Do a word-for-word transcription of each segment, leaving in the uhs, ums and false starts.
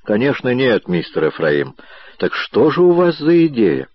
Конечно, нет, мистер Эфраим. Так что же у вас за идея?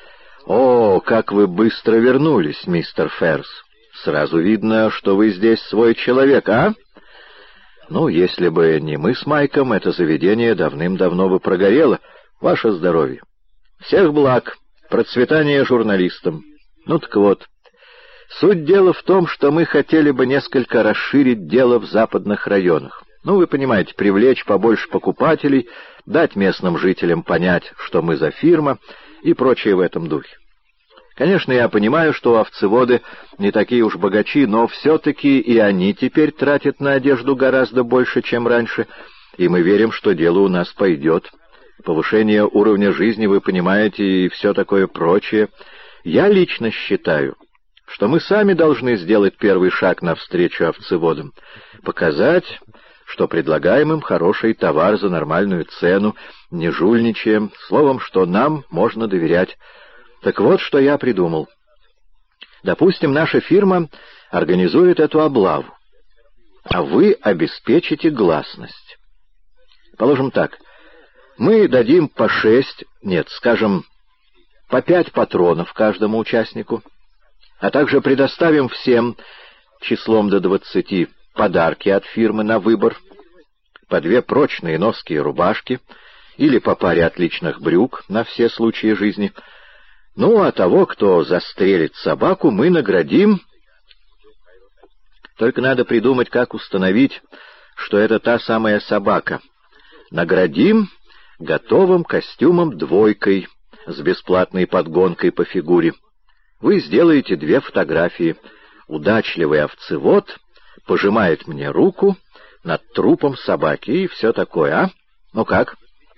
О, как вы быстро вернулись, мистер Ферс. Сразу видно, что вы здесь свой человек, а? Ну, если бы не мы с Майком, это заведение давным-давно бы прогорело. Ваше здоровье. Всех благ. Процветание журналистам. Ну так вот. Суть дела в том, что мы хотели бы несколько расширить дело в западных районах. Ну, вы понимаете, привлечь побольше покупателей, дать местным жителям понять, что мы за фирма и прочее в этом духе. Конечно, я понимаю, что овцеводы не такие уж богачи, но все-таки и они теперь тратят на одежду гораздо больше, чем раньше, и мы верим, что дело у нас пойдет. Повышение уровня жизни, вы понимаете, и все такое прочее. Я лично считаю, что мы сами должны сделать первый шаг навстречу овцеводам, показать, что предлагаем им хороший товар за нормальную цену, не жульничаем, словом, что нам можно доверять. Так вот, что я придумал. Допустим, наша фирма организует эту облаву, а вы обеспечите гласность. Положим так, мы дадим по шесть, нет, скажем, по пять патронов каждому участнику, а также предоставим всем числом до двадцати подарки от фирмы на выбор, по две прочные ноские рубашки или по паре отличных брюк на все случаи жизни. Ну, а того, кто застрелит собаку, мы наградим. Только надо придумать, как установить, что это та самая собака. Наградим готовым костюмом двойкой с бесплатной подгонкой по фигуре. Вы сделаете две фотографии. Удачливый овцевод пожимает мне руку над трупом собаки и все такое, а? Ну как?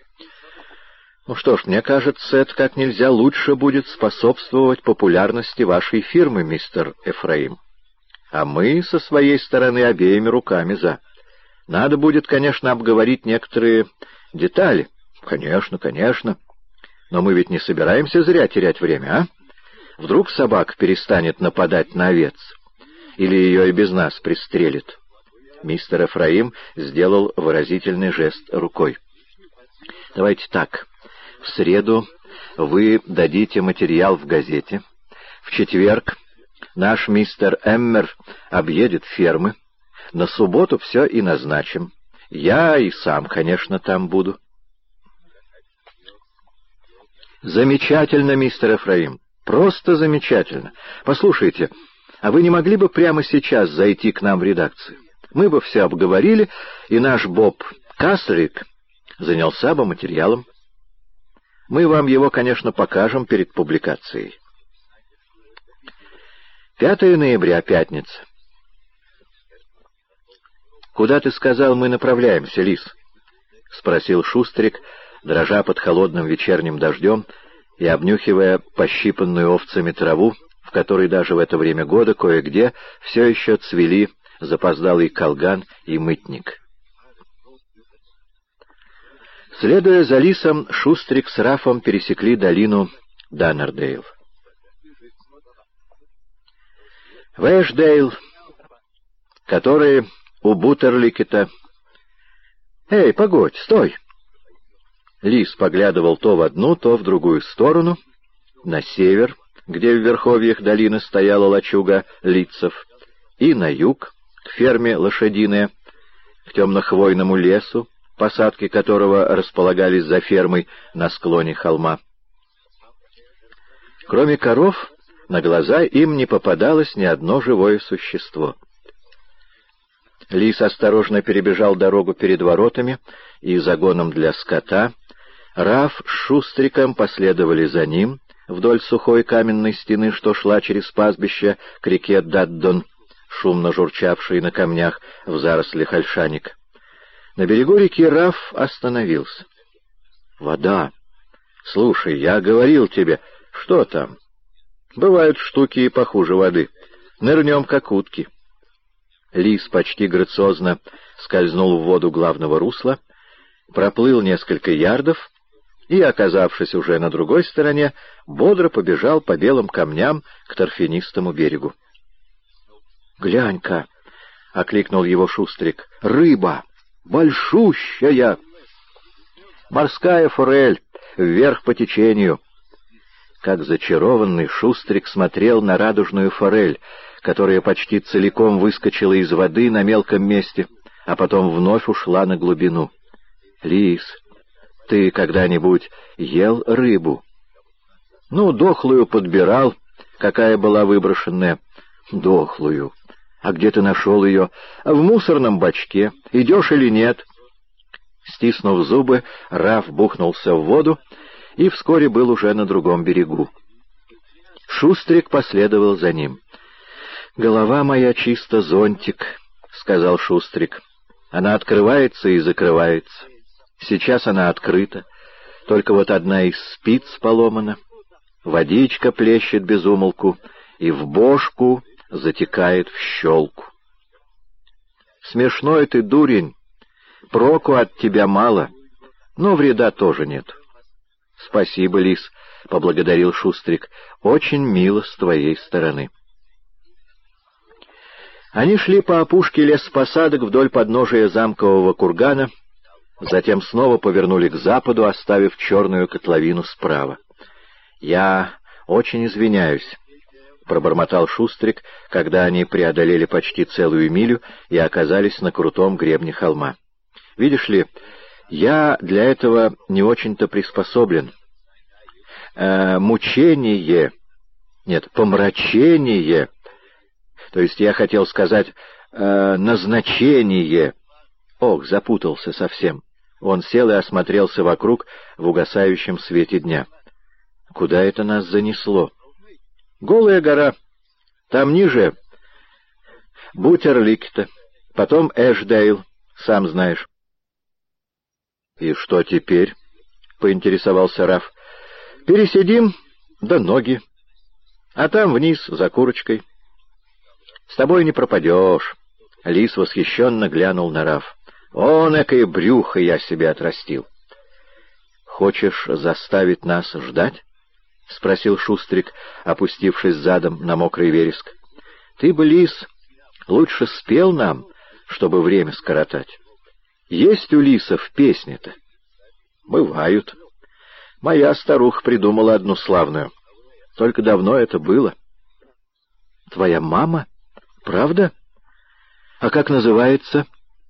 Ну что ж, мне кажется, это как нельзя лучше будет способствовать популярности вашей фирмы, мистер Эфраим. А мы со своей стороны обеими руками за. Надо будет, конечно, обговорить некоторые детали. Конечно, конечно. Но мы ведь не собираемся зря терять время, а? Вдруг собака перестанет нападать на овец? Или ее и без нас пристрелит? Мистер Эфраим сделал выразительный жест рукой. Давайте так. В среду вы дадите материал в газете. В четверг наш мистер Эммер объедет фермы. На субботу все и назначим. Я и сам, конечно, там буду. Замечательно, мистер Эфраим. Просто замечательно. Послушайте, а вы не могли бы прямо сейчас зайти к нам в редакцию? Мы бы все обговорили, и наш Боб Каслик занялся бы материалом. Мы вам его, конечно, покажем перед публикацией. пятое ноября, пятница. «Куда, ты сказал, мы направляемся, Лис?» — спросил Шустрик, дрожа под холодным вечерним дождем и обнюхивая пощипанную овцами траву, в которой даже в это время года кое-где все еще цвели запоздалый колган и мытник. Следуя за Лисом, Шустрик с Рафом пересекли долину Даннердейл. В Эшдейл, который у Бутерликета... «Эй, погодь, стой!» Лис поглядывал то в одну, то в другую сторону, на север, где в верховьях долины стояла лачуга Литцев, и на юг, к ферме Лошадиная, к темно-хвойному лесу, посадки которого располагались за фермой на склоне холма. Кроме коров, на глаза им не попадалось ни одно живое существо. Лис осторожно перебежал дорогу перед воротами и загоном для скота. Раф с Шустриком последовали за ним вдоль сухой каменной стены, что шла через пастбище к реке Даддон, шумно журчавшей на камнях в зарослях ольшаник. На берегу реки Раф остановился. «Вода! Слушай, я говорил тебе, что там? Бывают штуки и похуже воды. Нырнем, как утки». Лис почти грациозно скользнул в воду главного русла, проплыл несколько ярдов и, оказавшись уже на другой стороне, бодро побежал по белым камням к торфянистому берегу. «Глянь-ка!» — окликнул его Шустрик. «Рыба! Большущая!» Морская форель, вверх по течению. Как зачарованный, Шустрик смотрел на радужную форель, которая почти целиком выскочила из воды на мелком месте, а потом вновь ушла на глубину. «Лис, ты когда-нибудь ел рыбу?» «Ну, дохлую подбирал, какая была выброшенная». «Дохлую. А где ты нашел ее?» «В мусорном бачке. Идешь или нет?» Стиснув зубы, Раф бухнулся в воду и вскоре был уже на другом берегу. Шустрик последовал за ним. «Голова моя чисто зонтик», — сказал Шустрик. «Она открывается и закрывается. Сейчас она открыта, только вот одна из спиц поломана. Водичка плещет без умолку, и в бошку затекает в щелку». «Смешной ты, дурень, проку от тебя мало, но вреда тоже нет». «Спасибо, лис», — поблагодарил Шустрик, — «очень мило с твоей стороны». Они шли по опушке лесопосадок вдоль подножия замкового кургана, затем снова повернули к западу, оставив черную котловину справа. «Я очень извиняюсь», — пробормотал Шустрик, когда они преодолели почти целую милю и оказались на крутом гребне холма. «Видишь ли, я для этого не очень-то приспособлен. Э, мучение, нет, помрачение, то есть я хотел сказать э, назначение». Ох, запутался совсем. Он сел и осмотрелся вокруг в угасающем свете дня. «Куда это нас занесло?» «Голая гора. Там ниже Бутерликта, потом Эшдейл, сам знаешь». «И что теперь?» — поинтересовался Раф. «Пересидим, да ноги. А там вниз, за курочкой». «С тобой не пропадешь». Лис восхищенно глянул на Раф. «О, экое брюхо я себе отрастил». «Хочешь заставить нас ждать?» — спросил Шустрик, опустившись задом на мокрый вереск. «Ты бы, лис, лучше спел нам, чтобы время скоротать. Есть у лисов песни-то?» «Бывают. Моя старуха придумала одну славную. Только давно это было». «Твоя мама? Правда? А как называется?»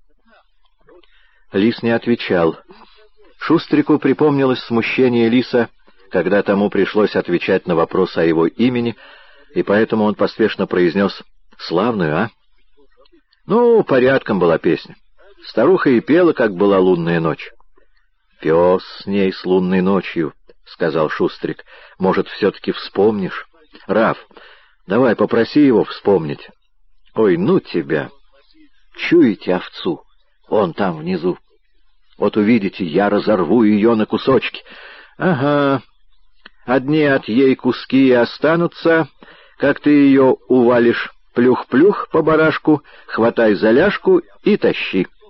Лис не отвечал. Шустрику припомнилось смущение лиса, когда тому пришлось отвечать на вопрос о его имени, и поэтому он поспешно произнес: «Славную, а?» «Ну, порядком была песня. Старуха и пела, как была лунная ночь». «Пес с ней с лунной ночью», — сказал Шустрик. «Может, все-таки вспомнишь? Раф, давай попроси его вспомнить». «Ой, ну тебя! Чуете овцу? Он там внизу. Вот увидите, я разорву ее на кусочки». «Ага. Одни от ей куски и останутся, как ты ее увалишь. Плюх-плюх по барашку, хватай за ляжку и тащи».